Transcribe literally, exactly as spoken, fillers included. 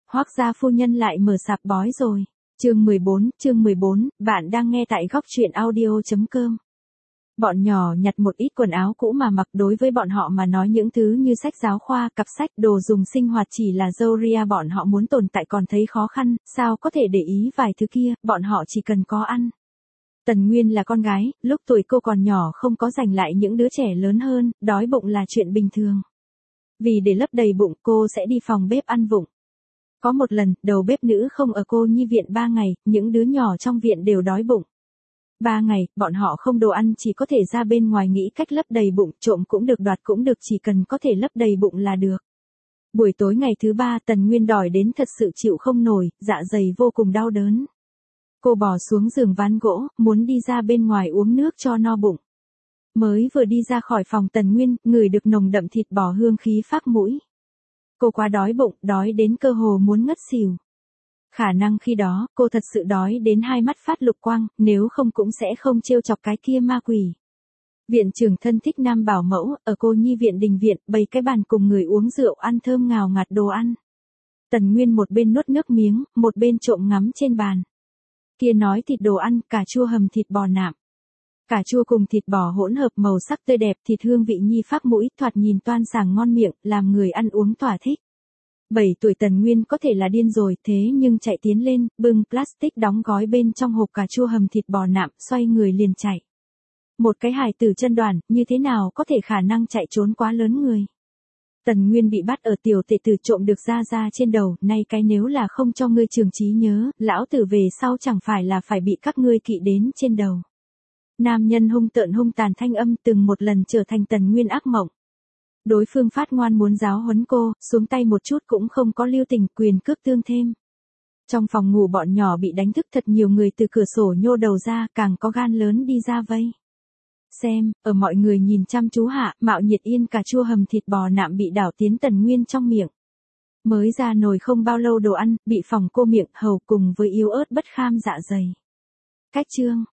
Hoác gia phu nhân lại mở sạp bói rồi. Chương mười bốn, chương mười bốn, bạn đang nghe tại góc truyện audio chấm com. Bọn nhỏ nhặt một ít quần áo cũ mà mặc, đối với bọn họ mà nói những thứ như sách giáo khoa, cặp sách, đồ dùng sinh hoạt chỉ là râu ria, bọn họ muốn tồn tại còn thấy khó khăn, sao có thể để ý vài thứ kia, bọn họ chỉ cần có ăn. Tần Nguyên là con gái, lúc tuổi cô còn nhỏ không có giành lại những đứa trẻ lớn hơn, đói bụng là chuyện bình thường. Vì để lấp đầy bụng cô sẽ đi phòng bếp ăn vụng. Có một lần, đầu bếp nữ không ở cô nhi viện ba ngày, những đứa nhỏ trong viện đều đói bụng. Ba ngày, bọn họ không đồ ăn, chỉ có thể ra bên ngoài nghĩ cách lấp đầy bụng, trộm cũng được, đoạt cũng được, chỉ cần có thể lấp đầy bụng là được. Buổi tối ngày thứ ba, Tần Nguyên đòi đến thật sự chịu không nổi, dạ dày vô cùng đau đớn. Cô bò xuống giường ván gỗ, muốn đi ra bên ngoài uống nước cho no bụng. Mới vừa đi ra khỏi phòng Tần Nguyên, ngửi được nồng đậm thịt bò hương khí phác mũi. Cô quá đói bụng, đói đến cơ hồ muốn ngất xỉu. Khả năng khi đó, cô thật sự đói đến hai mắt phát lục quang, nếu không cũng sẽ không trêu chọc cái kia ma quỷ. Viện trưởng thân thích nam bảo mẫu, ở cô nhi viện đình viện, bày cái bàn cùng người uống rượu ăn thơm ngào ngạt đồ ăn. Tần Nguyên một bên nuốt nước miếng, một bên trộm ngắm trên bàn. Kia nói thịt đồ ăn, cà chua hầm thịt bò nạm. Cà chua cùng thịt bò hỗn hợp màu sắc tươi đẹp, thịt hương vị nhi phác mũi, thoạt nhìn toan sảng ngon miệng, làm người ăn uống thỏa thích. Bảy tuổi Tần Nguyên có thể là điên rồi, thế nhưng chạy tiến lên, bưng plastic đóng gói bên trong hộp cà chua hầm thịt bò nạm, xoay người liền chạy. Một cái hài tử chân đoàn, như thế nào có thể khả năng chạy trốn quá lớn người. Tần Nguyên bị bắt ở tiểu tệ tử trộm được ra ra trên đầu, nay cái nếu là không cho ngươi trường trí nhớ, lão tử về sau chẳng phải là phải bị các ngươi kỵ đến trên đầu. Nam nhân hung tợn hung tàn thanh âm từng một lần trở thành Tần Nguyên ác mộng. Đối phương phát ngoan muốn giáo huấn cô, xuống tay một chút cũng không có lưu tình, quyền cước tương thêm. Trong phòng ngủ bọn nhỏ bị đánh thức, thật nhiều người từ cửa sổ nhô đầu ra, càng có gan lớn đi ra vây. Xem, ở mọi người nhìn chăm chú hạ, Mạo Nhiệt Yên cà chua hầm thịt bò nạm bị đảo tiến Tần Nguyên trong miệng. Mới ra nồi không bao lâu đồ ăn, bị phỏng cô miệng hầu cùng với yếu ớt bất kham dạ dày. Cách chương.